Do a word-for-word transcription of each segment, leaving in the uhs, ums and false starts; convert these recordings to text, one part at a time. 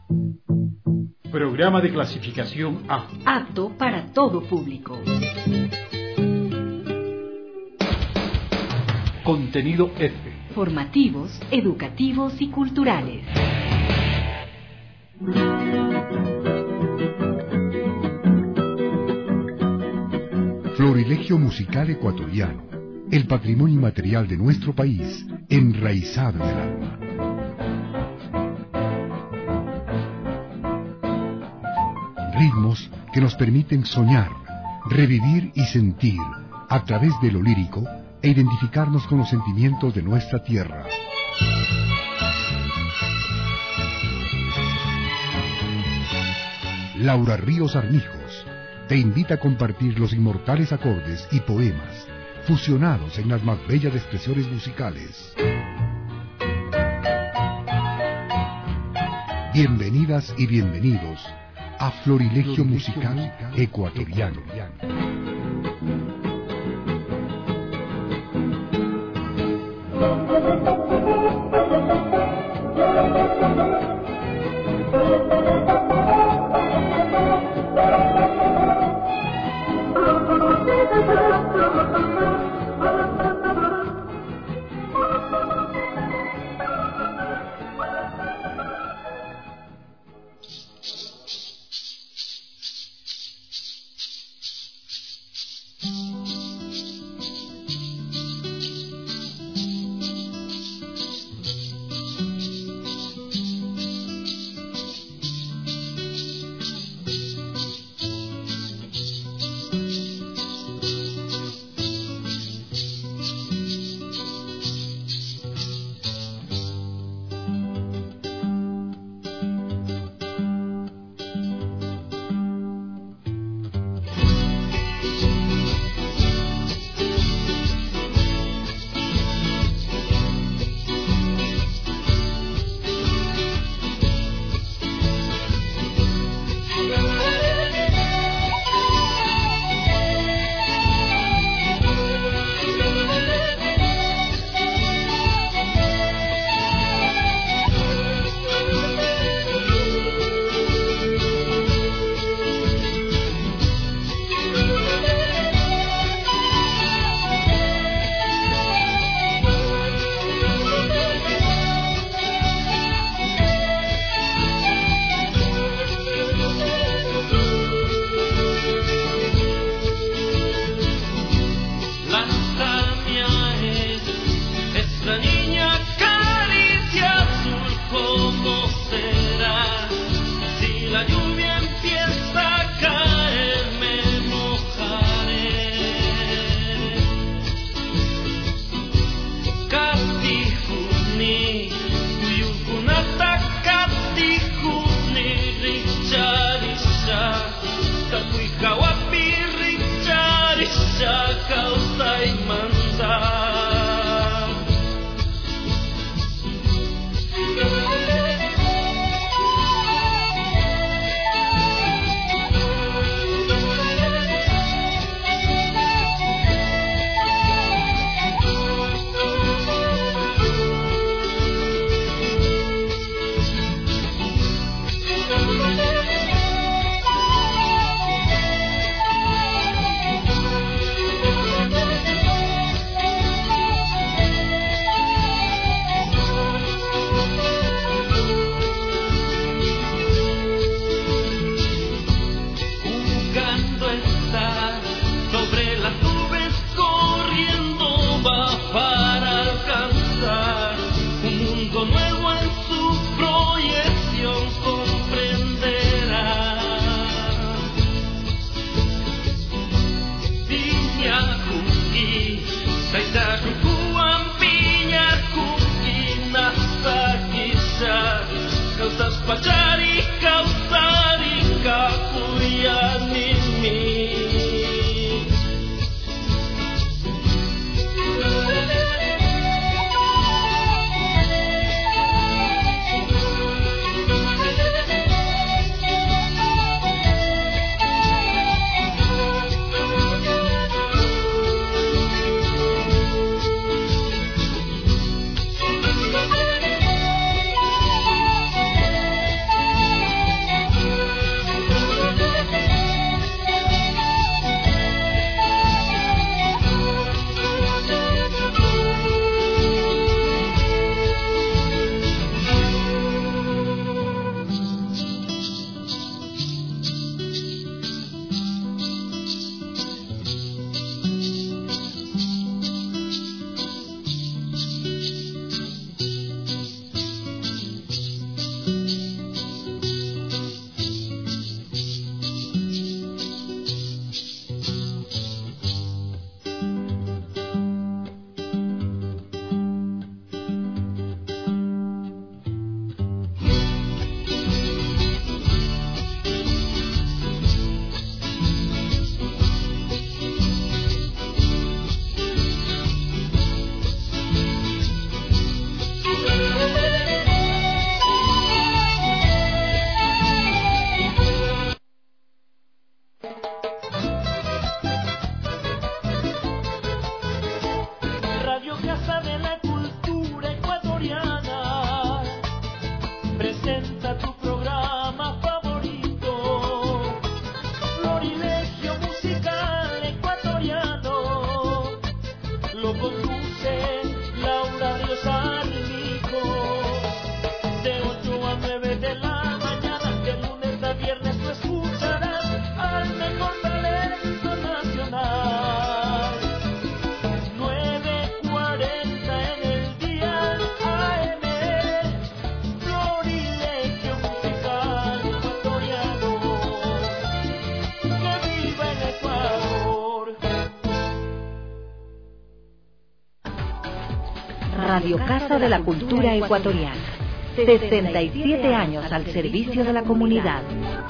Programa de clasificación A. Apto para todo público. Contenido F. Formativos, educativos y culturales. Florilegio musical ecuatoriano, el patrimonio inmaterial de nuestro país, enraizado en el alma. Ritmos que nos permiten soñar, revivir y sentir, a través de lo lírico, e identificarnos con los sentimientos de nuestra tierra. Laura Ríos Armijos te invita a compartir los inmortales acordes y poemas fusionados en las más bellas expresiones musicales. Bienvenidas y bienvenidos a Florilegio Musical Ecuatoriano. Radio Casa de la Cultura Ecuatoriana. sesenta y siete años al servicio de la comunidad.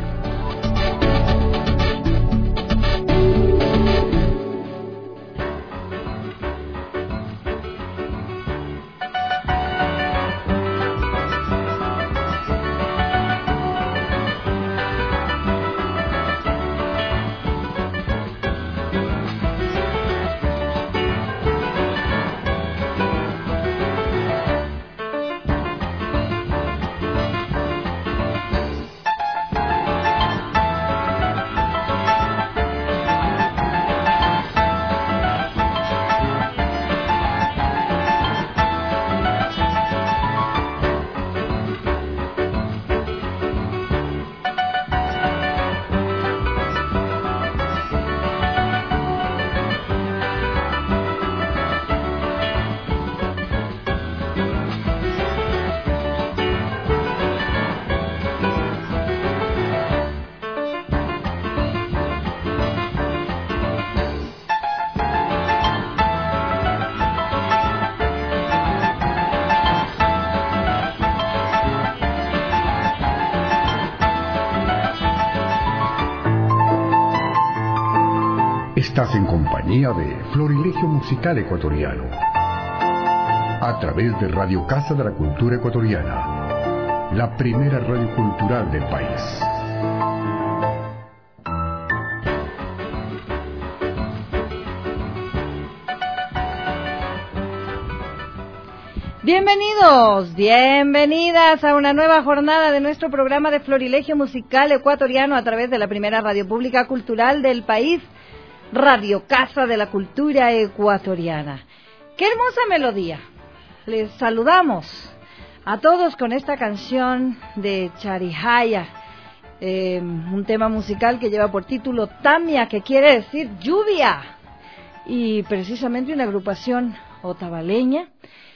Estás en compañía de Florilegio Musical Ecuatoriano, a través de Radio Casa de la Cultura Ecuatoriana, la primera radio cultural del país. Bienvenidos, bienvenidas a una nueva jornada de nuestro programa de Florilegio Musical Ecuatoriano a través de la primera radio pública cultural del país, Radio Casa de la Cultura Ecuatoriana. ¡Qué hermosa melodía! Les saludamos a todos con esta canción de Charihaya, eh, un tema musical que lleva por título Tamia, que quiere decir lluvia, y precisamente una agrupación otavaleña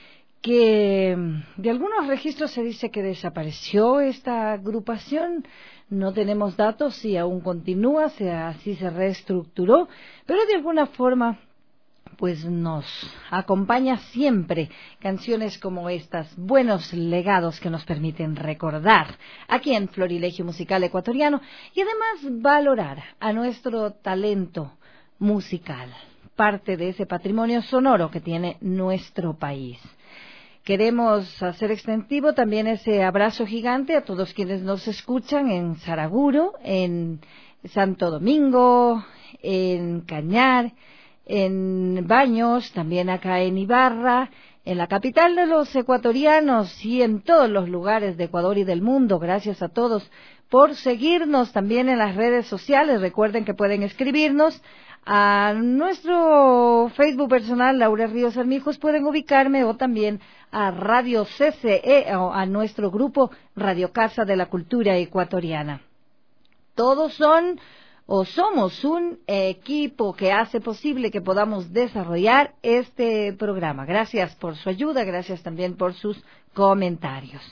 que de algunos registros se dice que desapareció esta agrupación. No tenemos datos si aún continúa, si así se reestructuró, pero de alguna forma pues nos acompaña siempre canciones como estas, buenos legados que nos permiten recordar aquí en Florilegio Musical Ecuatoriano y además valorar a nuestro talento musical, parte de ese patrimonio sonoro que tiene nuestro país. Queremos hacer extensivo también ese abrazo gigante a todos quienes nos escuchan en Saraguro, en Santo Domingo, en Cañar, en Baños, también acá en Ibarra, en la capital de los ecuatorianos y en todos los lugares de Ecuador y del mundo. Gracias a todos por seguirnos también en las redes sociales. Recuerden que pueden escribirnos a nuestro Facebook personal, Laura Ríos Armijos, pueden ubicarme, o también a Radio C C E, o a nuestro grupo Radio Casa de la Cultura Ecuatoriana. Todos son o somos un equipo que hace posible que podamos desarrollar este programa. Gracias por su ayuda, gracias también por sus comentarios.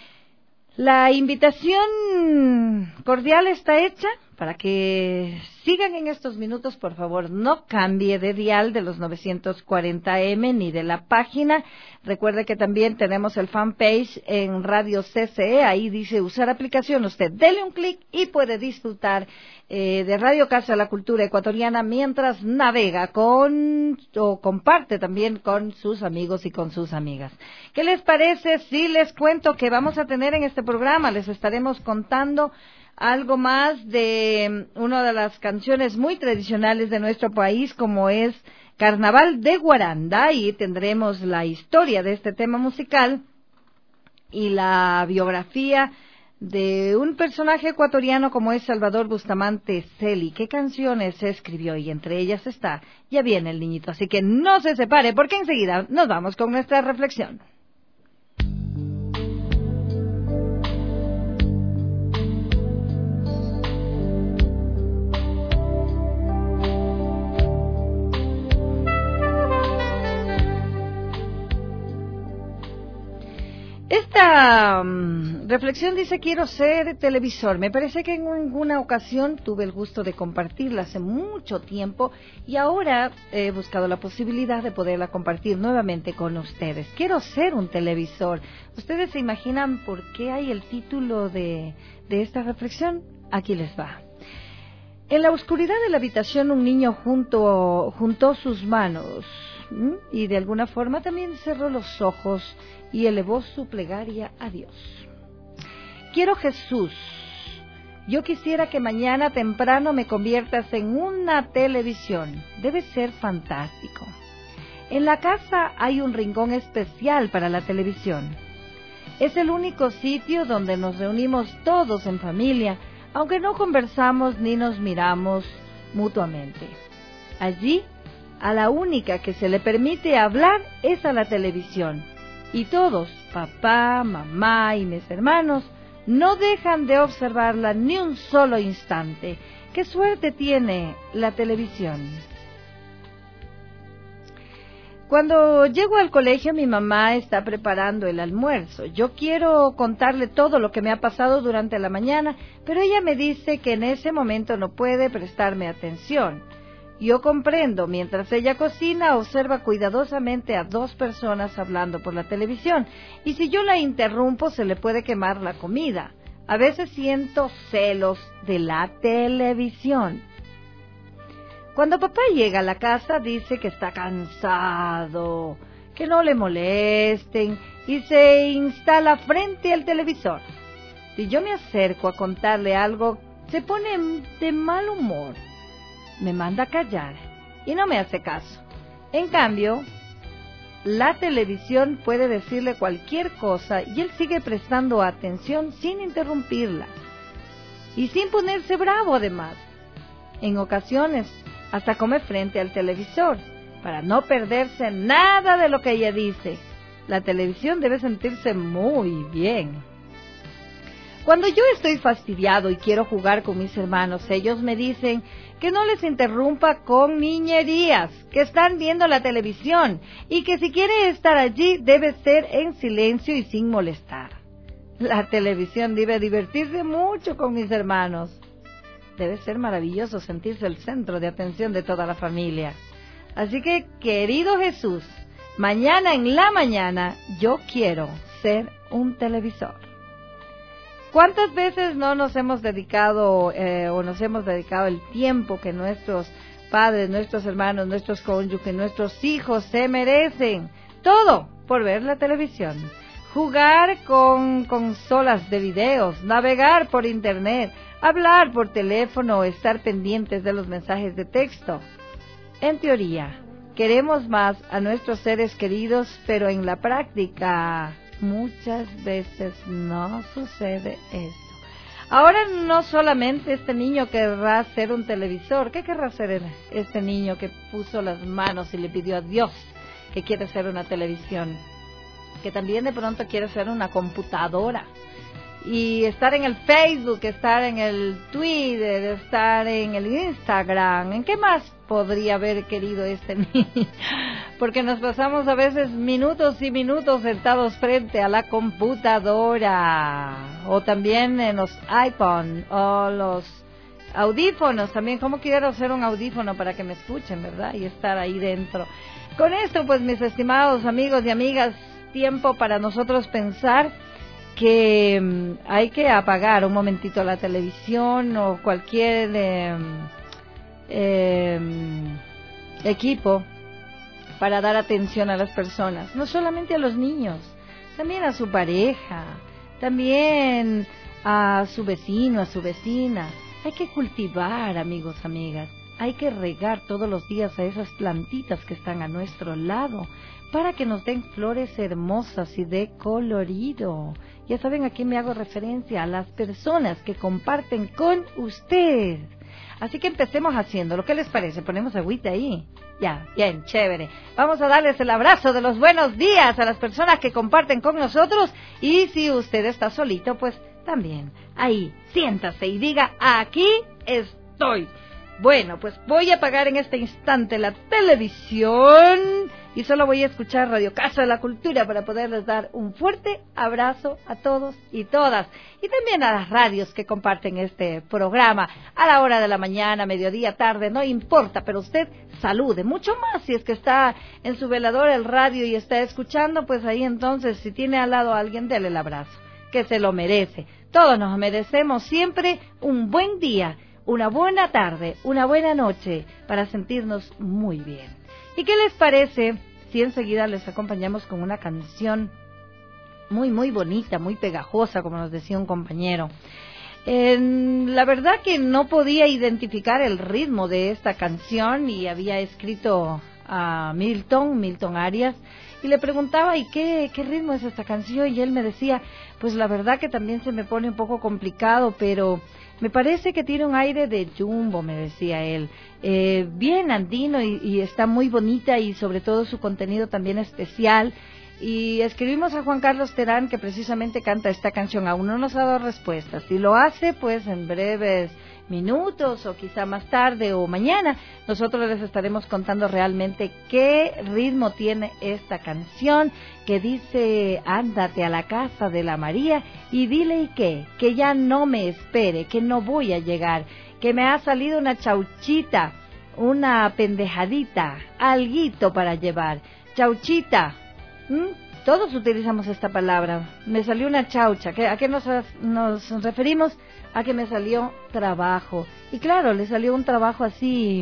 La invitación cordial está hecha para que sigan en estos minutos. Por favor, no cambie de dial de los novecientos cuarenta eme ni de la página. Recuerde que también tenemos el fanpage en Radio C C E. Ahí dice usar aplicación. Usted dele un clic y puede disfrutar eh, de Radio Casa de la Cultura Ecuatoriana mientras navega con o comparte también con sus amigos y con sus amigas. ¿Qué les parece si les cuento que vamos a tener en este programa? Les estaremos contando algo más de una de las canciones muy tradicionales de nuestro país, como es Carnaval de Guaranda, y tendremos la historia de este tema musical y la biografía de un personaje ecuatoriano como es Salvador Bustamante Celi. ¿Qué canciones se escribió? Y entre ellas está Ya viene el niñito, así que no se separe porque enseguida nos vamos con nuestra reflexión. Esta um, reflexión dice: quiero ser televisor. Me parece que en alguna ocasión tuve el gusto de compartirla hace mucho tiempo y ahora he buscado la posibilidad de poderla compartir nuevamente con ustedes. Quiero ser un televisor. ¿Ustedes se imaginan por qué hay el título de, de esta reflexión? Aquí les va. En la oscuridad de la habitación un niño junto, juntó sus manos ¿m? y de alguna forma también cerró los ojos y elevó su plegaria a Dios. Quiero, Jesús, yo quisiera que mañana temprano me conviertas en una televisión. Debe ser fantástico. En la casa hay un rincón especial para la televisión. Es el único sitio donde nos reunimos todos en familia, aunque no conversamos ni nos miramos mutuamente. Allí, a la única que se le permite hablar es a la televisión. Y todos, papá, mamá y mis hermanos, no dejan de observarla ni un solo instante. ¡Qué suerte tiene la televisión! Cuando llego al colegio, mi mamá está preparando el almuerzo. Yo quiero contarle todo lo que me ha pasado durante la mañana, pero ella me dice que en ese momento no puede prestarme atención. Yo comprendo, mientras ella cocina, observa cuidadosamente a dos personas hablando por la televisión, y si yo la interrumpo se le puede quemar la comida. A veces siento celos de la televisión. Cuando papá llega a la casa dice que está cansado, que no le molesten y se instala frente al televisor. Si yo me acerco a contarle algo, se pone de mal humor, me manda a callar y no me hace caso. En cambio, la televisión puede decirle cualquier cosa y él sigue prestando atención sin interrumpirla y sin ponerse bravo además. En ocasiones, hasta come frente al televisor, para no perderse nada de lo que ella dice. La televisión debe sentirse muy bien. Cuando yo estoy fastidiado y quiero jugar con mis hermanos, ellos me dicen que no les interrumpa con niñerías, que están viendo la televisión y que si quiere estar allí debe ser en silencio y sin molestar. La televisión debe divertirse mucho con mis hermanos. Debe ser maravilloso sentirse el centro de atención de toda la familia. Así que, querido Jesús, mañana en la mañana yo quiero ser un televisor. ¿Cuántas veces no nos hemos dedicado eh, o nos hemos dedicado el tiempo que nuestros padres, nuestros hermanos, nuestros cónyuges, nuestros hijos se merecen? Todo por ver la televisión. Jugar con consolas de videos, navegar por internet, hablar por teléfono o estar pendientes de los mensajes de texto. En teoría, queremos más a nuestros seres queridos, pero en la práctica muchas veces no sucede esto. Ahora no solamente este niño querrá ser un televisor. ¿Qué querrá ser este niño que puso las manos y le pidió a Dios que quiere ser una televisión? Que también de pronto quiere ser una computadora y estar en el Facebook, estar en el Twitter, estar en el Instagram. ¿En qué más podría haber querido este niño? Porque nos pasamos a veces minutos y minutos sentados frente a la computadora, o también en los iPhone o los audífonos. También, ¿cómo quiero hacer un audífono para que me escuchen, verdad? Y estar ahí dentro. Con esto, pues, mis estimados amigos y amigas, tiempo para nosotros pensar que um, hay que apagar un momentito la televisión o cualquier eh, eh, equipo para dar atención a las personas, no solamente a los niños, también a su pareja, también a su vecino, a su vecina. Hay que cultivar, amigos, amigas, hay que regar todos los días a esas plantitas que están a nuestro lado, para que nos den flores hermosas y de colorido. Ya saben a quién me hago referencia, a las personas que comparten con usted. Así que empecemos haciendo. ¿Lo que les parece? Ponemos agüita ahí. Ya, bien, chévere. Vamos a darles el abrazo de los buenos días a las personas que comparten con nosotros. Y si usted está solito, pues también ahí, siéntase y diga, aquí estoy. Bueno, pues voy a apagar en este instante la televisión y solo voy a escuchar Radio Casa de la Cultura para poderles dar un fuerte abrazo a todos y todas. Y también a las radios que comparten este programa a la hora de la mañana, mediodía, tarde, no importa, pero usted salude, mucho más si es que está en su velador el radio y está escuchando, pues ahí entonces si tiene al lado a alguien, dele el abrazo, que se lo merece. Todos nos merecemos siempre un buen día, una buena tarde, una buena noche, para sentirnos muy bien. ¿Y qué les parece si enseguida les acompañamos con una canción muy, muy bonita, muy pegajosa, como nos decía un compañero? Eh, la verdad que no podía identificar el ritmo de esta canción y había escrito a Milton, Milton Arias, y le preguntaba, ¿y qué, qué ritmo es esta canción? Y él me decía, pues la verdad que también se me pone un poco complicado, pero me parece que tiene un aire de Jumbo, me decía él, eh, bien andino y, y está muy bonita y sobre todo su contenido también especial. Y escribimos a Juan Carlos Terán, que precisamente canta esta canción. Aún no nos ha dado respuestas. Si lo hace, pues en breves minutos o quizá más tarde o mañana, nosotros les estaremos contando realmente qué ritmo tiene esta canción, que dice: ándate a la casa de la María y dile y qué, que ya no me espere, que no voy a llegar, que me ha salido una chauchita, una pendejadita, alguito para llevar. Chauchita. ¿Mm? Todos utilizamos esta palabra. Me salió una chaucha. ¿A qué nos, nos referimos? A que me salió trabajo. Y claro, le salió un trabajo así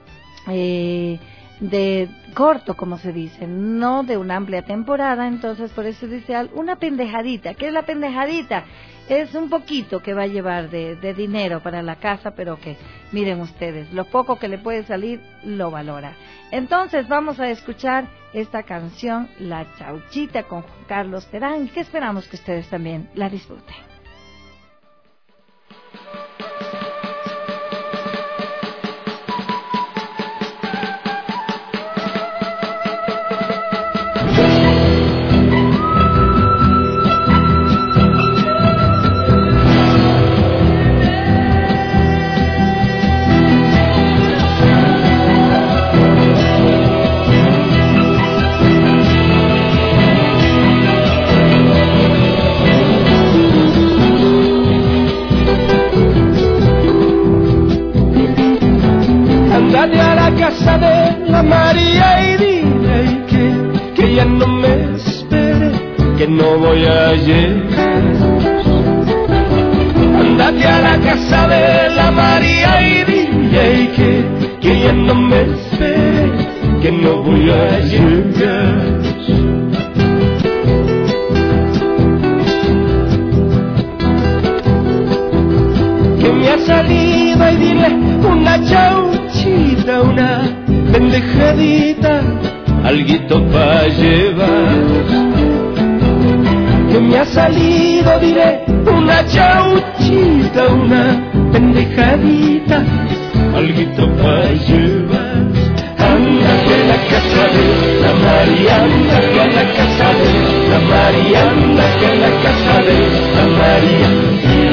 eh, de corto, como se dice, no de una amplia temporada. Entonces por eso dice una pendejadita. ¿Qué es la pendejadita? Es un poquito que va a llevar de, de dinero para la casa, pero que, miren ustedes, lo poco que le puede salir, lo valora. Entonces vamos a escuchar esta canción, La Chauchita, con Juan Carlos Terán, que esperamos que ustedes también la disfruten. Casa de la María y dile que, que ya no me espere, que no voy a llegar. Andate a la casa de la María y dile que, que ya no me espere, que no voy a llegar. Que me ha salido y dile una chauchita, una pendejadita, alguito pa' llevar. Que me ha salido, diré, una chauchita, una pendejadita, alguito pa' llevar. Ándate a la casa de la María, ándate a la casa de la María, ándate a la casa de la María.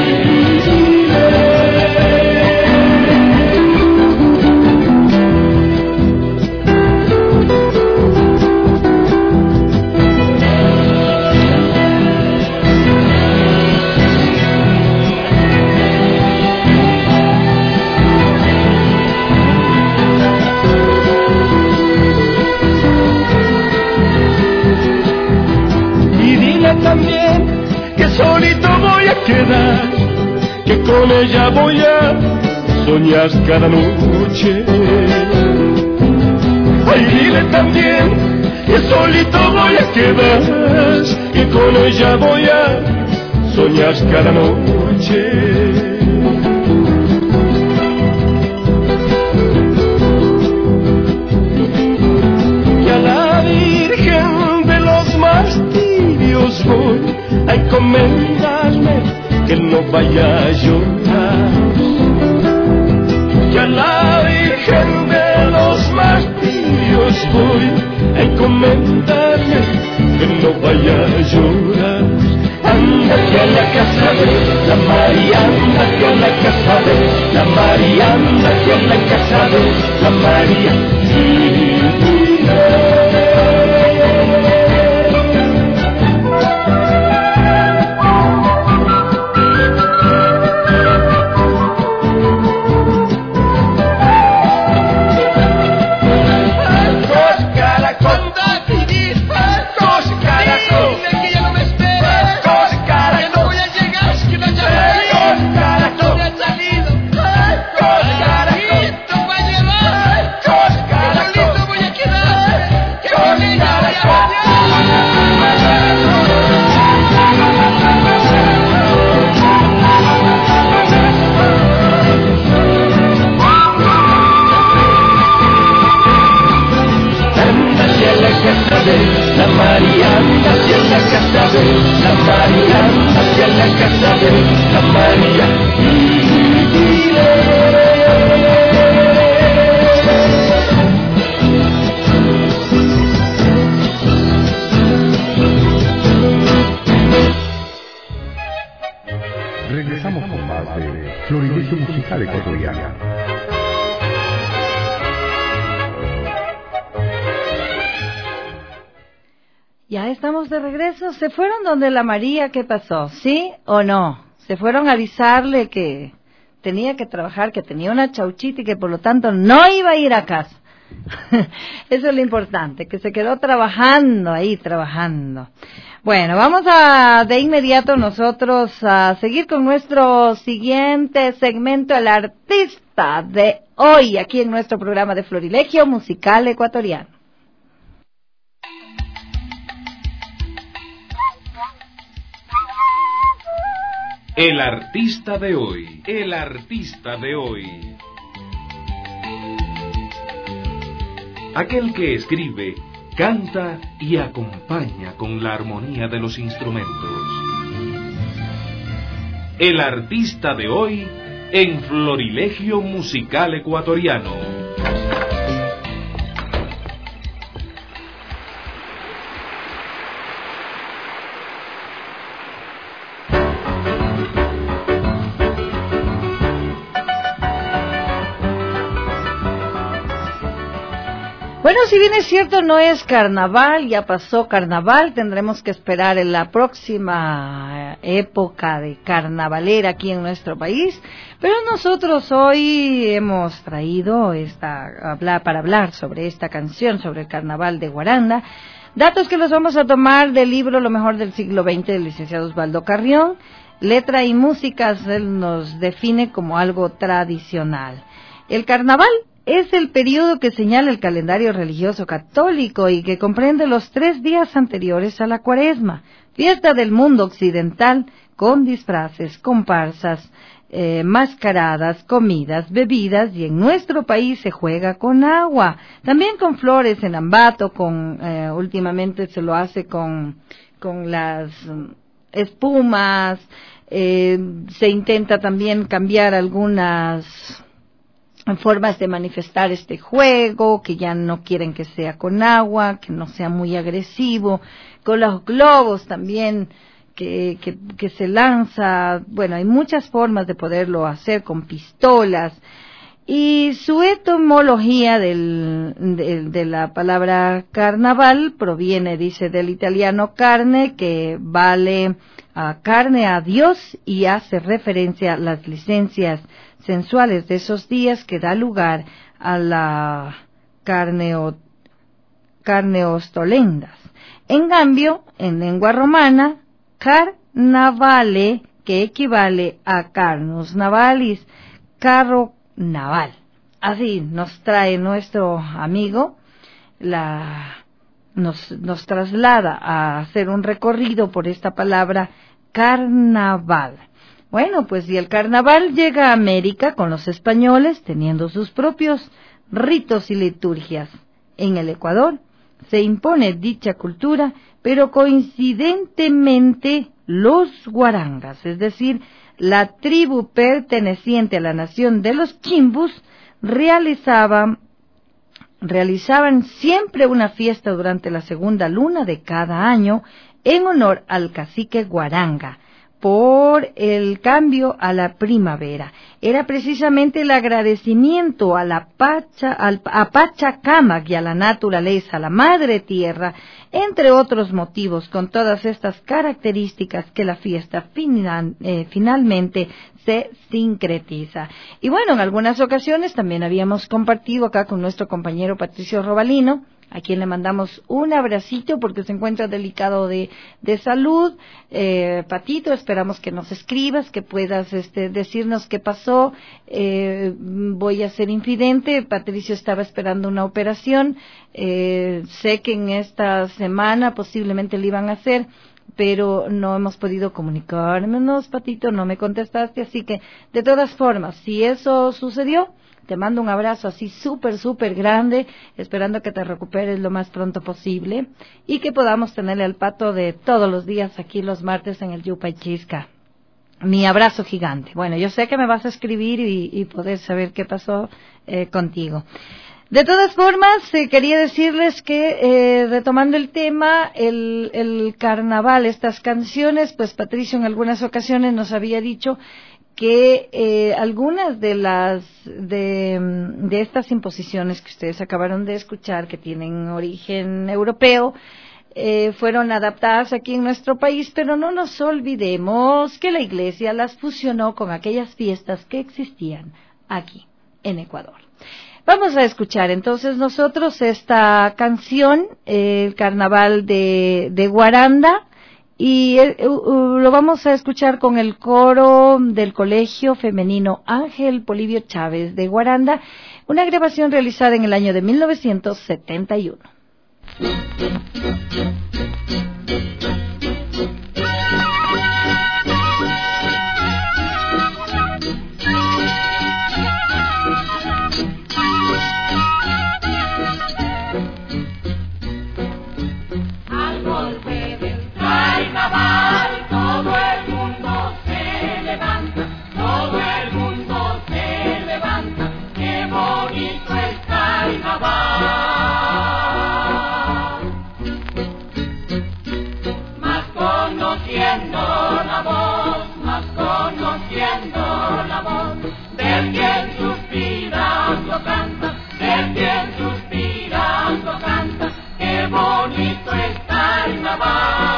También que solito voy a quedar, que con ella voy a soñar cada noche. Ay, dile también que solito voy a quedar, que con ella voy a soñar cada noche. Y a la Virgen de los martirios voy a encomendarme, que no vaya a llorar. Y a la Virgen de los martirios voy a encomendarme, que no vaya a llorar. Ándate a la casa de la María, ándate a la casa de la María, ándate hacia la casa de la María. La María hacia la casa de la María, hacia la casa de la María. Regresamos con más de Florilegio Musical Ecuatoriana. Ya estamos de regreso. ¿Se fueron donde la María? ¿Qué pasó? ¿Sí o no? ¿Se fueron a avisarle que tenía que trabajar, que tenía una chauchita y que por lo tanto no iba a ir a casa? Eso es lo importante, que se quedó trabajando ahí, trabajando. Bueno, vamos a de inmediato nosotros a seguir con nuestro siguiente segmento, el artista de hoy, aquí en nuestro programa de Florilegio Musical Ecuatoriano. El artista de hoy, el artista de hoy. Aquel que escribe, canta y acompaña con la armonía de los instrumentos. El artista de hoy en Florilegio Musical Ecuatoriano. Bueno, si bien es cierto, no es carnaval, ya pasó carnaval, tendremos que esperar en la próxima época de carnavalera aquí en nuestro país, pero nosotros hoy hemos traído esta hablar, para hablar sobre esta canción, sobre el carnaval de Guaranda, datos que los vamos a tomar del libro Lo mejor del siglo veinte del licenciado Osvaldo Carrión. Letra y música él nos define como algo tradicional. El carnaval es el periodo que señala el calendario religioso católico y que comprende los tres días anteriores a la Cuaresma, fiesta del mundo occidental con disfraces, comparsas, eh, mascaradas, comidas, bebidas, y en nuestro país se juega con agua, también con flores en Ambato, con eh, últimamente se lo hace con, con las espumas, eh, se intenta también cambiar algunas formas de manifestar este juego, que ya no quieren que sea con agua, que no sea muy agresivo, con los globos también que, que, que se lanza. Bueno, hay muchas formas de poderlo hacer, con pistolas. Y su etimología del, de, de la palabra carnaval proviene, dice, del italiano carne, que vale a carne a Dios, y hace referencia a las licencias sensuales de esos días que da lugar a la carne o carne ostolendas. En cambio, en lengua romana, carnavale, que equivale a carnus navalis, carro naval. Así nos trae nuestro amigo, la nos, nos traslada a hacer un recorrido por esta palabra carnaval. Bueno, pues y el carnaval llega a América con los españoles, teniendo sus propios ritos y liturgias. En el Ecuador se impone dicha cultura, pero coincidentemente los guarangas, es decir, la tribu perteneciente a la nación de los chimbus, realizaban, realizaban siempre una fiesta durante la segunda luna de cada año en honor al cacique guaranga, por el cambio a la primavera. Era precisamente el agradecimiento a la Pacha, al, a Pachacamac y a la naturaleza, a la madre tierra, entre otros motivos, con todas estas características que la fiesta final, eh, finalmente se sincretiza. Y bueno, en algunas ocasiones también habíamos compartido acá con nuestro compañero Patricio Robalino, a quien le mandamos un abracito porque se encuentra delicado de, de salud. Eh, Patito, esperamos que nos escribas, que puedas este, decirnos qué pasó. Eh, voy a ser infidente, Patricio estaba esperando una operación. Eh, sé que en esta semana posiblemente le iban a hacer, pero no hemos podido comunicarnos, Patito, no me contestaste, así que de todas formas, si eso sucedió, te mando un abrazo así súper, súper grande, esperando que te recuperes lo más pronto posible y que podamos tenerle al Pato de todos los días aquí los martes en el Yupa y Chisca. Mi abrazo gigante. Bueno, yo sé que me vas a escribir y, y poder saber qué pasó eh, contigo. De todas formas, eh, quería decirles que, eh, retomando el tema, el, el carnaval, estas canciones, pues Patricio en algunas ocasiones nos había dicho que eh, algunas de las de, de estas imposiciones que ustedes acabaron de escuchar, que tienen origen europeo, eh, fueron adaptadas aquí en nuestro país, pero no nos olvidemos que la Iglesia las fusionó con aquellas fiestas que existían aquí en Ecuador. Vamos a escuchar entonces nosotros esta canción, eh, el Carnaval de, de Guaranda, y uh, uh, lo vamos a escuchar con el coro del Colegio Femenino Ángel Polibio Chávez de Guaranda, una grabación realizada en el año de mil novecientos setenta y uno. Todo el mundo se levanta, todo el mundo se levanta, qué bonito es carnaval. Más conociendo la voz, más conociendo la voz, del bien suspirando canta, del bien suspirando canta, qué bonito es carnaval.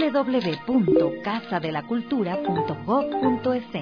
w w w punto casa de la cultura punto gob punto es.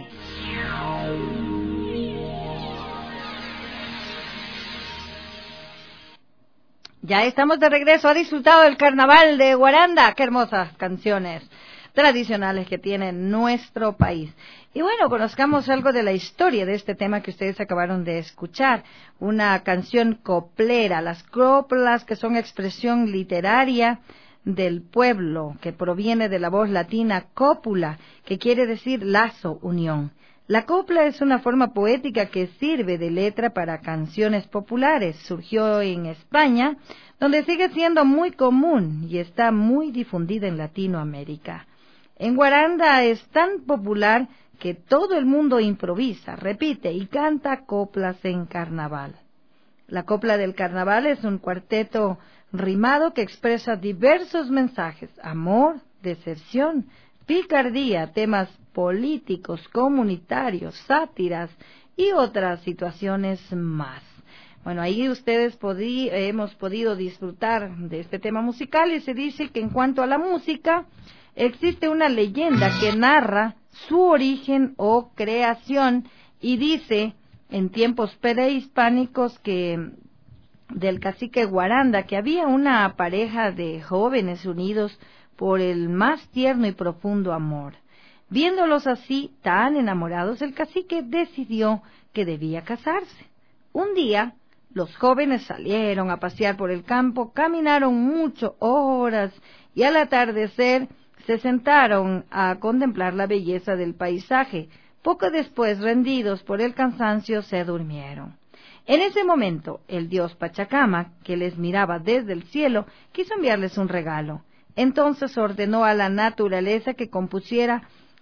Ya estamos de regreso. ¿Ha disfrutado del carnaval de Guaranda? Qué hermosas canciones tradicionales que tiene nuestro país. Y bueno, conozcamos algo de la historia de este tema que ustedes acabaron de escuchar. Una canción coplera, las coplas, que son expresión literaria del pueblo, que proviene de la voz latina cópula, que quiere decir lazo, unión. La copla es una forma poética que sirve de letra para canciones populares. Surgió en España, donde sigue siendo muy común y está muy difundida en Latinoamérica. En Guaranda es tan popular que todo el mundo improvisa, repite y canta coplas en carnaval. La copla del carnaval es un cuarteto rimado que expresa diversos mensajes: amor, deserción, picardía, temas políticos, comunitarios, sátiras y otras situaciones más. Bueno, ahí ustedes podí, hemos podido disfrutar de este tema musical, y se dice que en cuanto a la música, existe una leyenda que narra su origen o creación, y dice en tiempos prehispánicos que del cacique Guaranda, que había una pareja de jóvenes unidos por el más tierno y profundo amor. Viéndolos así, tan enamorados, el cacique decidió que debía casarse. Un día, los jóvenes salieron a pasear por el campo, caminaron mucho, horas, y al atardecer se sentaron a contemplar la belleza del paisaje. Poco después, rendidos por el cansancio, se durmieron. En ese momento, el dios Pachacama, que les miraba desde el cielo, quiso enviarles un regalo. Entonces ordenó a la naturaleza que compusiera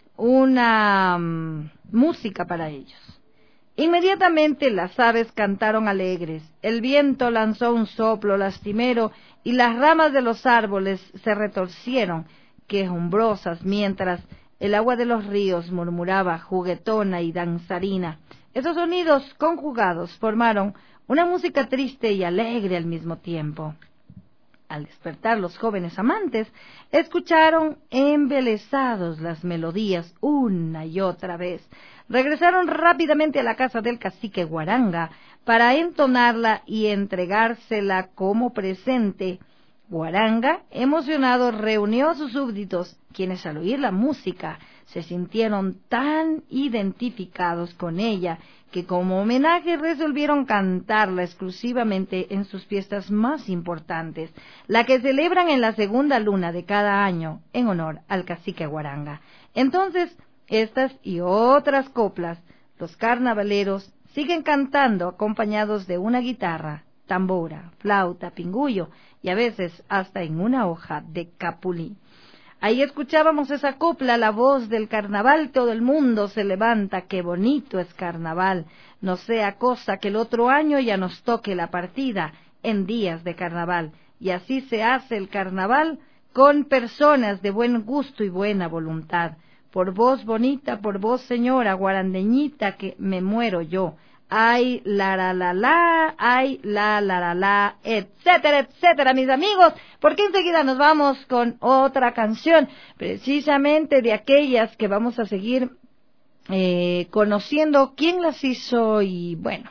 una um, música para ellos. Inmediatamente las aves cantaron alegres, el viento lanzó un soplo lastimero y las ramas de los árboles se retorcieron, quejumbrosas, mientras el agua de los ríos murmuraba juguetona y danzarina. Esos sonidos conjugados formaron una música triste y alegre al mismo tiempo. Al despertar, los jóvenes amantes escucharon embelesados las melodías una y otra vez. Regresaron rápidamente a la casa del cacique Guaranga para entonarla y entregársela como presente. Guaranga, emocionado, reunió a sus súbditos, quienes al oír la música se sintieron tan identificados con ella que como homenaje resolvieron cantarla exclusivamente en sus fiestas más importantes, la que celebran en la segunda luna de cada año en honor al cacique Guaranga. Entonces, estas y otras coplas, los carnavaleros siguen cantando acompañados de una guitarra, tambora, flauta, pingullo y a veces hasta en una hoja de capulí. Ahí escuchábamos esa copla, la voz del carnaval, todo el mundo se levanta, qué bonito es carnaval, no sea cosa que el otro año ya nos toque la partida en días de carnaval. Y así se hace el carnaval con personas de buen gusto y buena voluntad. Por vos bonita, por vos señora guarandeñita, que me muero yo. Ay, la, la, la, la, ay, la, la, la, la, etcétera, etcétera, mis amigos, porque enseguida nos vamos con otra canción, precisamente de aquellas que vamos a seguir eh, conociendo quién las hizo y, bueno,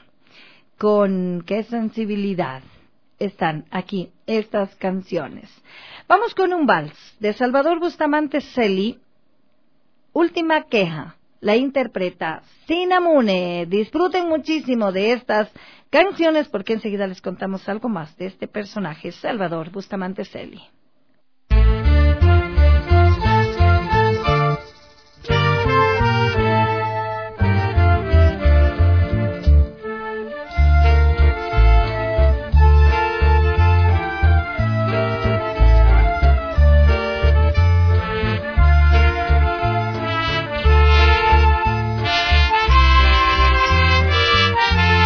con qué sensibilidad están aquí estas canciones. Vamos con un vals de Salvador Bustamante Celi, Última Queja. La interpreta Sinamune. Disfruten muchísimo de estas canciones porque enseguida les contamos algo más de este personaje, Salvador Bustamante Celi.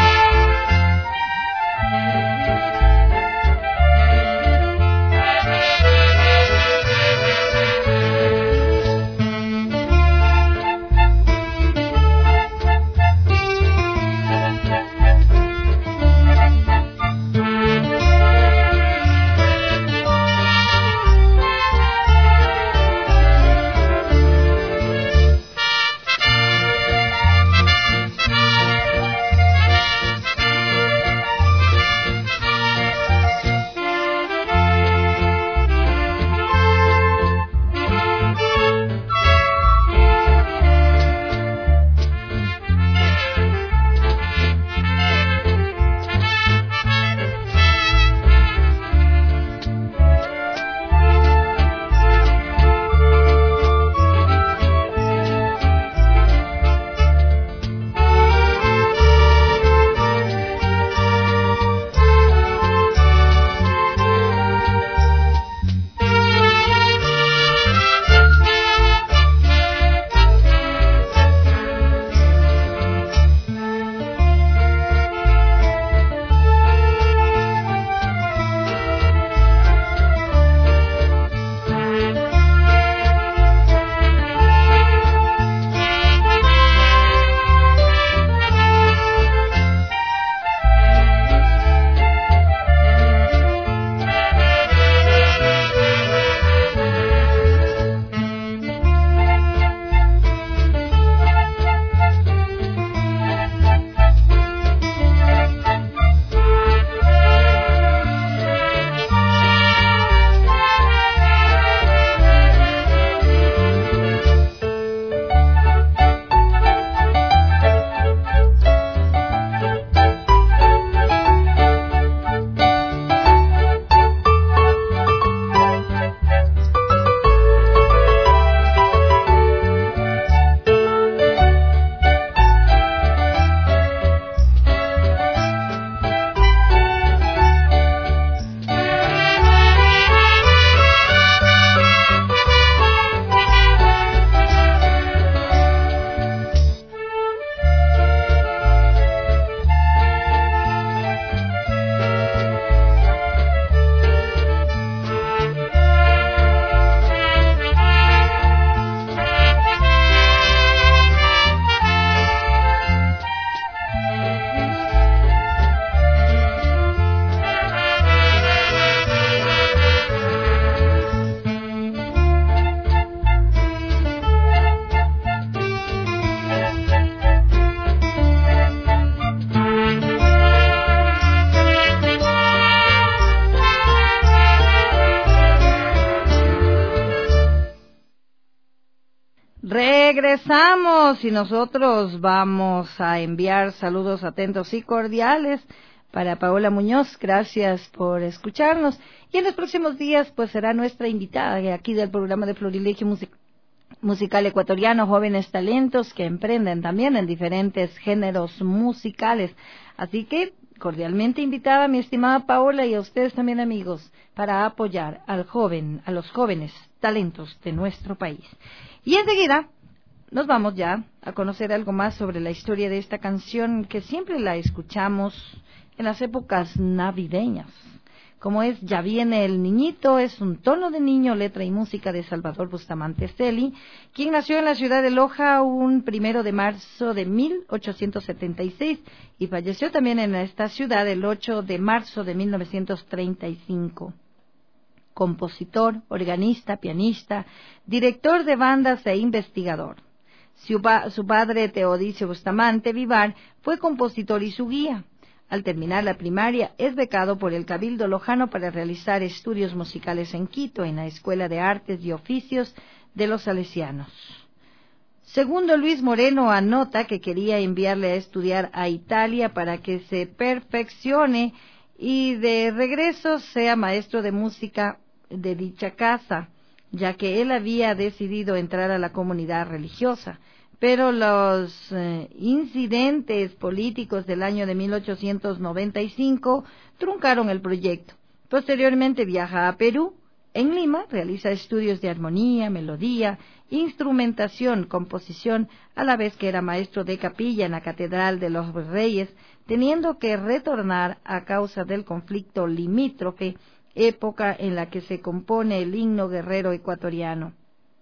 Thank you. Regresamos y nosotros vamos a enviar saludos atentos y cordiales para Paola Muñoz. Gracias por escucharnos. Y en los próximos días pues será nuestra invitada aquí del programa de Florilegio Music Musical Ecuatoriano, jóvenes talentos que emprenden también en diferentes géneros musicales. Así que cordialmente invitada mi estimada Paola y a ustedes también, amigos, para apoyar al joven, a los jóvenes talentos de nuestro país. Y enseguida nos vamos ya a conocer algo más sobre la historia de esta canción que siempre la escuchamos en las épocas navideñas. Como es Ya viene el niñito, es un tono de niño, letra y música de Salvador Bustamante Celi, quien nació en la ciudad de Loja un primero de marzo de mil ochocientos setenta y seis y falleció también en esta ciudad el ocho de marzo de mil novecientos treinta y cinco. Compositor, organista, pianista, director de bandas e investigador. Su, pa- su padre, Teodicio Bustamante Vivar, fue compositor y su guía. Al terminar la primaria, es becado por el Cabildo Lojano para realizar estudios musicales en Quito, en la Escuela de Artes y Oficios de los Salesianos. Segundo Luis Moreno anota que quería enviarle a estudiar a Italia para que se perfeccione y de regreso sea maestro de música de dicha casa, ya que él había decidido entrar a la comunidad religiosa. Pero los eh, incidentes políticos del año de mil ochocientos noventa y cinco truncaron el proyecto. Posteriormente viaja a Perú. En Lima realiza estudios de armonía, melodía, instrumentación, composición, a la vez que era maestro de capilla en la Catedral de los Reyes, teniendo que retornar a causa del conflicto limítrofe, época en la que se compone el himno guerrero ecuatoriano.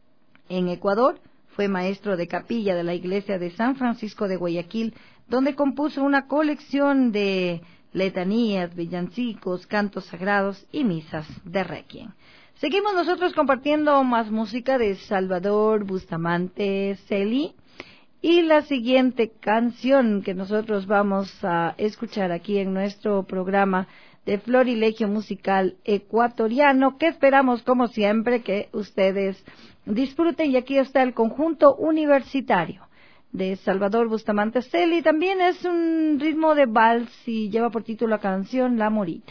En Ecuador fue maestro de capilla de la iglesia de San Francisco de Guayaquil, donde compuso una colección de letanías, villancicos, cantos sagrados y misas de requiem. Seguimos nosotros compartiendo más música de Salvador Bustamante Celi, y la siguiente canción que nosotros vamos a escuchar aquí en nuestro programa de Florilegio Musical Ecuatoriano, que esperamos como siempre que ustedes disfruten. Y aquí está el conjunto universitario de Salvador Bustamante Celi. También es un ritmo de vals y lleva por título la canción La Morita.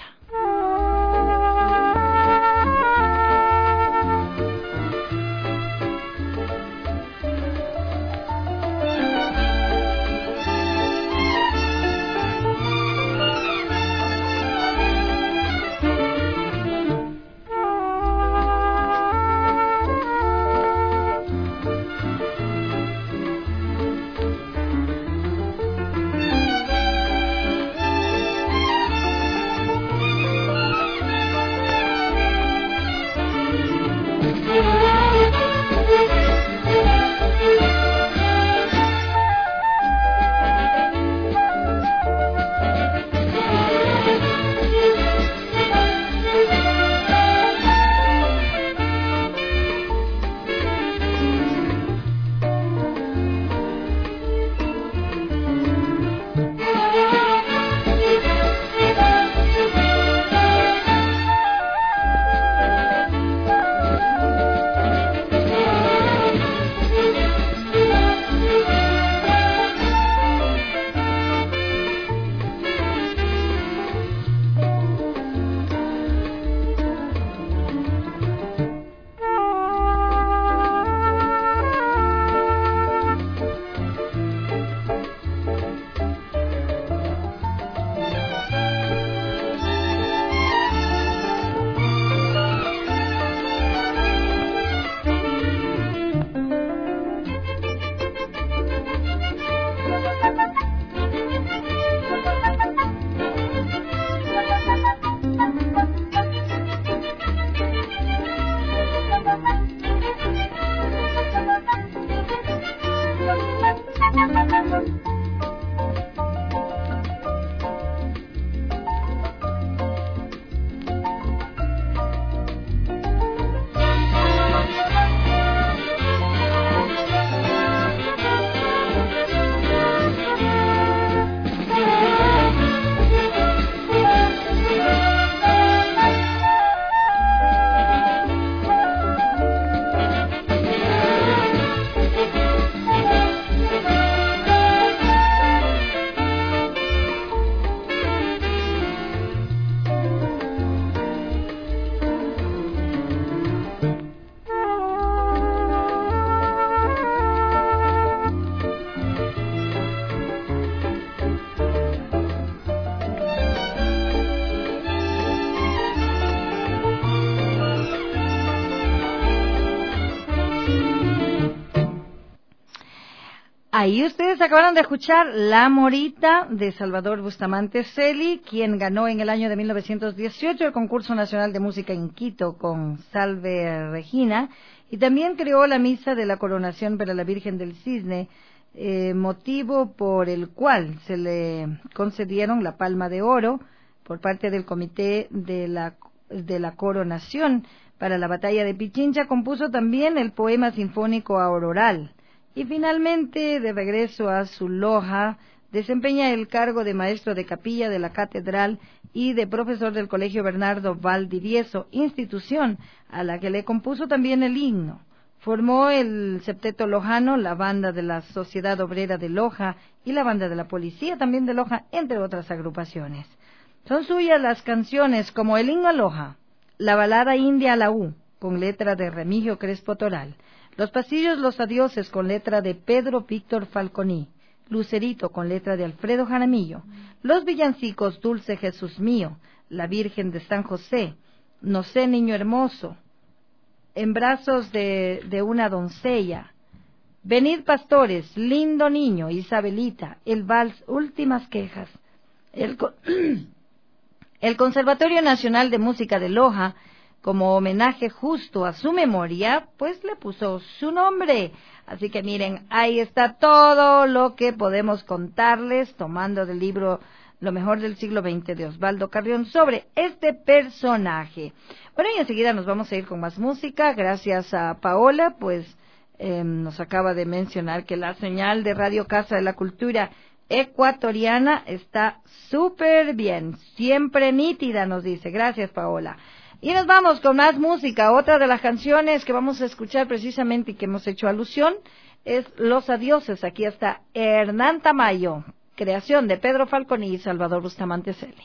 Ahí ustedes acabaron de escuchar La Morita de Salvador Bustamante Celi, quien ganó en el año de mil novecientos dieciocho el Concurso Nacional de Música en Quito con Salve Regina, y también creó la Misa de la Coronación para la Virgen del Cisne, eh, motivo por el cual se le concedieron la Palma de Oro por parte del Comité de la, de la Coronación. Para la Batalla de Pichincha compuso también el poema sinfónico Auroral. Y finalmente, de regreso a su loja, desempeña el cargo de maestro de capilla de la catedral y de profesor del Colegio Bernardo Valdivieso, institución a la que le compuso también el himno. Formó el septeto lojano, la banda de la Sociedad Obrera de Loja y la banda de la Policía también de Loja, entre otras agrupaciones. Son suyas las canciones como el himno a Loja, la balada india a la U, con letra de Remigio Crespo Toral, Los pasillos, los adioses, con letra de Pedro Víctor Falconi, Lucerito, con letra de Alfredo Jaramillo, Los villancicos, Dulce Jesús mío, La Virgen de San José, No sé, niño hermoso, En brazos de, de una doncella, Venid pastores, Lindo niño, Isabelita, el vals, Últimas quejas. El, el Conservatorio Nacional de Música de Loja, como homenaje justo a su memoria, pues le puso su nombre. Así que miren, ahí está todo lo que podemos contarles, tomando del libro Lo mejor del siglo veinte de Osvaldo Carrión sobre este personaje. Bueno, y enseguida nos vamos a ir con más música. Gracias a Paola, pues eh, nos acaba de mencionar que la señal de Radio Casa de la Cultura Ecuatoriana está súper bien, siempre nítida, nos dice. Gracias, Paola. Y nos vamos con más música. Otra de las canciones que vamos a escuchar precisamente y que hemos hecho alusión es Los Adioses. Aquí está Hernán Tamayo, creación de Pedro Falconi y Salvador Bustamante Celi.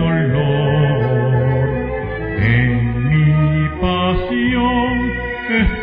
En mi pasión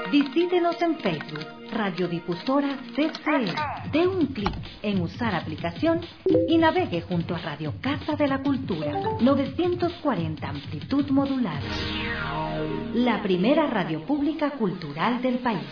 Visítenos en Facebook, Radiodifusora C C E. Dé un clic en usar aplicación y navegue junto a Radio Casa de la Cultura, novecientos cuarenta amplitud modular. La primera radio pública cultural del país.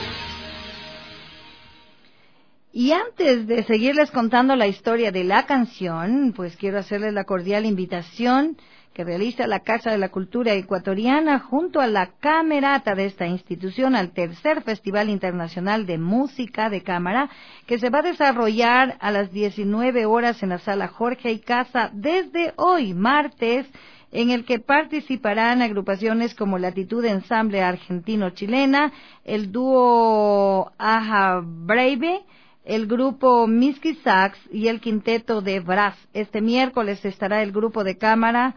Y antes de seguirles contando la historia de la canción, pues quiero hacerles la cordial invitación que realiza la Casa de la Cultura Ecuatoriana junto a la camerata de esta institución al tercer Festival Internacional de Música de Cámara, que se va a desarrollar a las diecinueve horas en la Sala Jorge y Casa desde hoy, martes, en el que participarán agrupaciones como Latitud Ensamble Argentino-Chilena, el dúo Aja Brave, el grupo Miski Sax y el quinteto de Brass. Este miércoles estará el grupo de cámara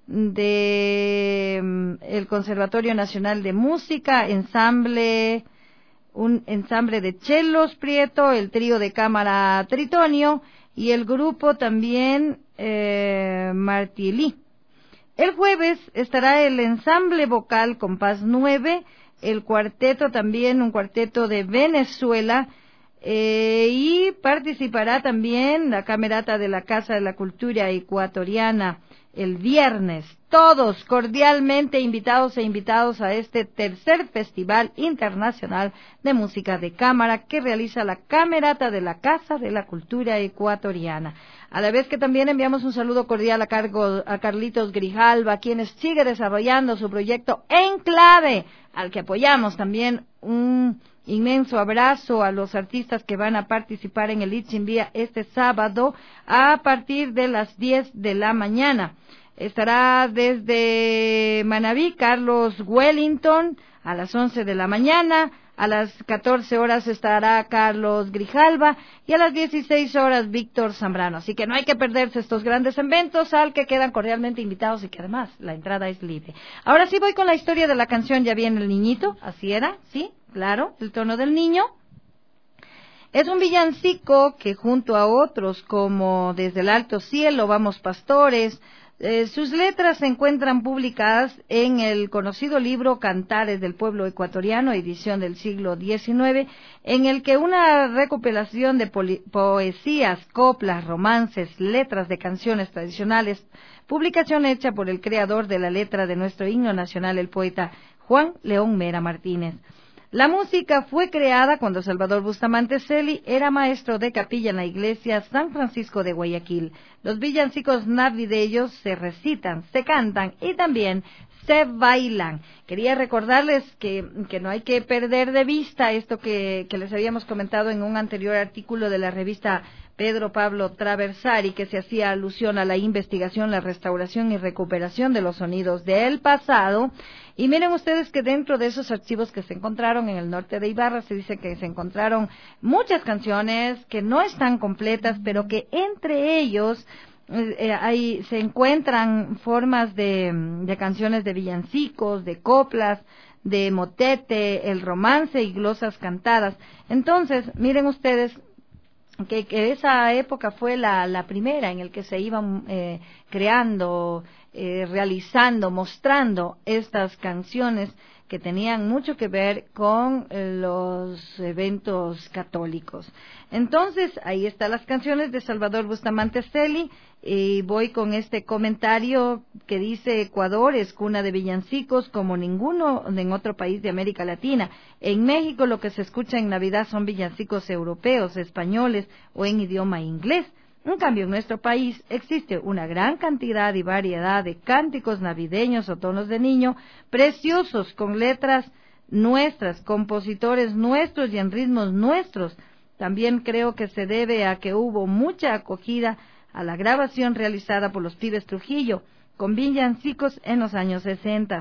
de um, el Conservatorio Nacional de Música, ensamble, un ensamble de chelos Prieto, el trío de cámara Tritonio y el grupo también eh, Martilí. El jueves estará el ensamble vocal Compás nueve, el cuarteto también, un cuarteto de Venezuela, eh, y participará también la camerata de la Casa de la Cultura Ecuatoriana el viernes. Todos cordialmente invitados e invitados a este tercer Festival Internacional de Música de Cámara que realiza la camerata de la Casa de la Cultura Ecuatoriana. A la vez que también enviamos un saludo cordial a, cargo, a Carlitos Grijalva, quien sigue desarrollando su proyecto Enclave, al que apoyamos también. Un inmenso abrazo a los artistas que van a participar en el Itzimbia este sábado a partir de las diez de la mañana. Estará desde Manabí Carlos Wellington a las once de la mañana, a las catorce horas estará Carlos Grijalva y a las dieciséis horas Víctor Zambrano. Así que no hay que perderse estos grandes eventos al que quedan cordialmente invitados y que además la entrada es libre. Ahora sí voy con la historia de la canción. Ya viene el niñito, así era, sí, claro, el tono del niño. Es un villancico que junto a otros como Desde el Alto Cielo, Vamos Pastores, Eh, sus letras se encuentran publicadas en el conocido libro Cantares del Pueblo Ecuatoriano, edición del siglo diecinueve, en el que una recopilación de poesías, coplas, romances, letras de canciones tradicionales, publicación hecha por el creador de la letra de nuestro himno nacional, el poeta Juan León Mera Martínez. La música fue creada cuando Salvador Bustamante Celi era maestro de capilla en la iglesia San Francisco de Guayaquil. Los villancicos navideños se recitan, se cantan y también se bailan. Quería recordarles que, que no hay que perder de vista esto que, que les habíamos comentado en un anterior artículo de la revista Pedro Pablo Traversari, que se hacía alusión a la investigación, la restauración y recuperación de los sonidos del pasado. Y miren ustedes que dentro de esos archivos que se encontraron en el norte de Ibarra, se dice que se encontraron muchas canciones que no están completas, pero que entre ellos eh, hay, se encuentran formas de, de canciones de villancicos, de coplas, de motete, el romance y glosas cantadas. Entonces, miren ustedes que, que esa época fue la, la primera en el que se iban eh, creando, eh, realizando, mostrando estas canciones que tenían mucho que ver con eh, los eventos católicos. Entonces, ahí están las canciones de Salvador Bustamante Celi, y voy con este comentario que dice: Ecuador es cuna de villancicos como ninguno en otro país de América Latina. En México lo que se escucha en Navidad son villancicos europeos, españoles o en idioma inglés. En cambio, en nuestro país existe una gran cantidad y variedad de cánticos navideños o tonos de niño preciosos con letras nuestras, compositores nuestros y en ritmos nuestros. También creo que se debe a que hubo mucha acogida a la grabación realizada por los Pibes Trujillo con villancicos en los años sesenta.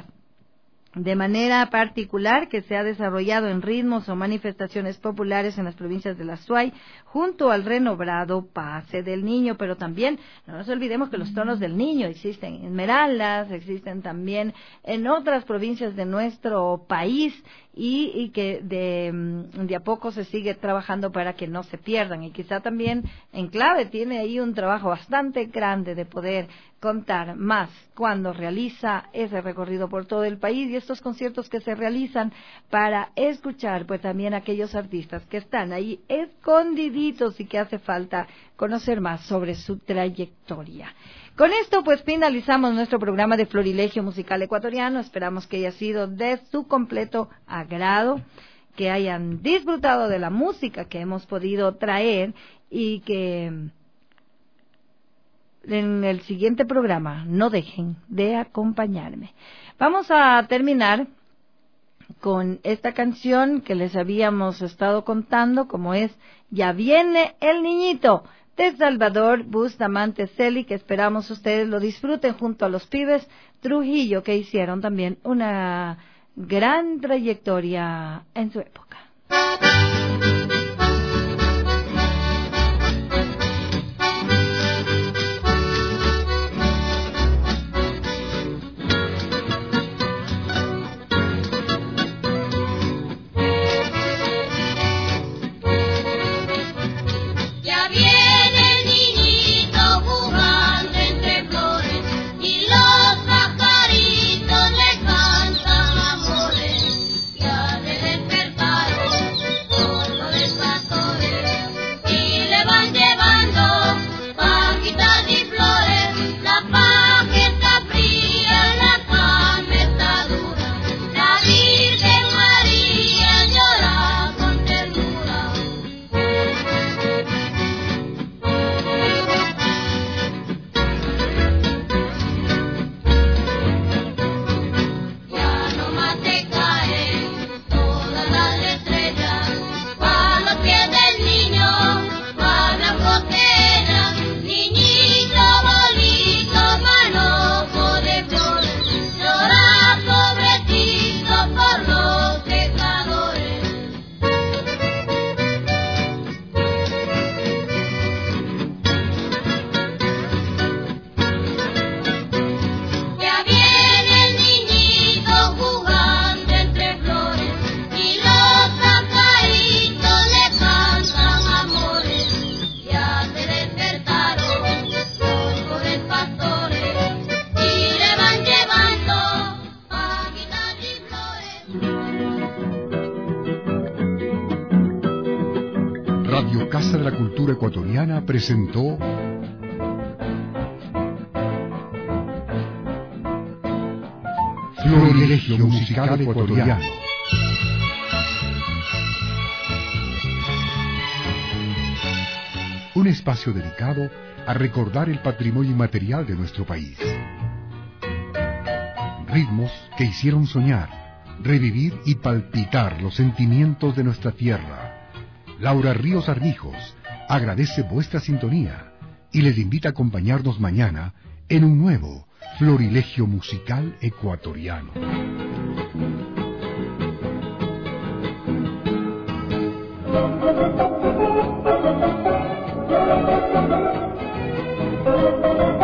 De manera particular que se ha desarrollado en ritmos o manifestaciones populares en las provincias de la Suay, junto al renombrado Pase del Niño, pero también no nos olvidemos que los tonos del niño existen en Esmeraldas, existen también en otras provincias de nuestro país, y, y que de, de a poco se sigue trabajando para que no se pierdan, y quizá también Enclave tiene ahí un trabajo bastante grande de poder contar más cuando realiza ese recorrido por todo el país y estos conciertos que se realizan para escuchar pues también aquellos artistas que están ahí escondiditos y que hace falta conocer más sobre su trayectoria. Con esto pues finalizamos nuestro programa de Florilegio Musical Ecuatoriano. Esperamos que haya sido de su completo agrado, que hayan disfrutado de la música que hemos podido traer y que en el siguiente programa no dejen de acompañarme. Vamos a terminar con esta canción que les habíamos estado contando, como es Ya viene el niñito, de Salvador Bustamante Celi, que esperamos ustedes lo disfruten junto a los pibes Trujillo, que hicieron también una gran trayectoria en su época. Radio Casa de la Cultura Ecuatoriana presentó Florilegio Musical Ecuatoriano. Un espacio dedicado a recordar el patrimonio inmaterial de nuestro país. Ritmos que hicieron soñar, revivir y palpitar los sentimientos de nuestra tierra. Laura Ríos Armijos agradece vuestra sintonía y les invita a acompañarnos mañana en un nuevo Florilegio Musical Ecuatoriano. Thank you.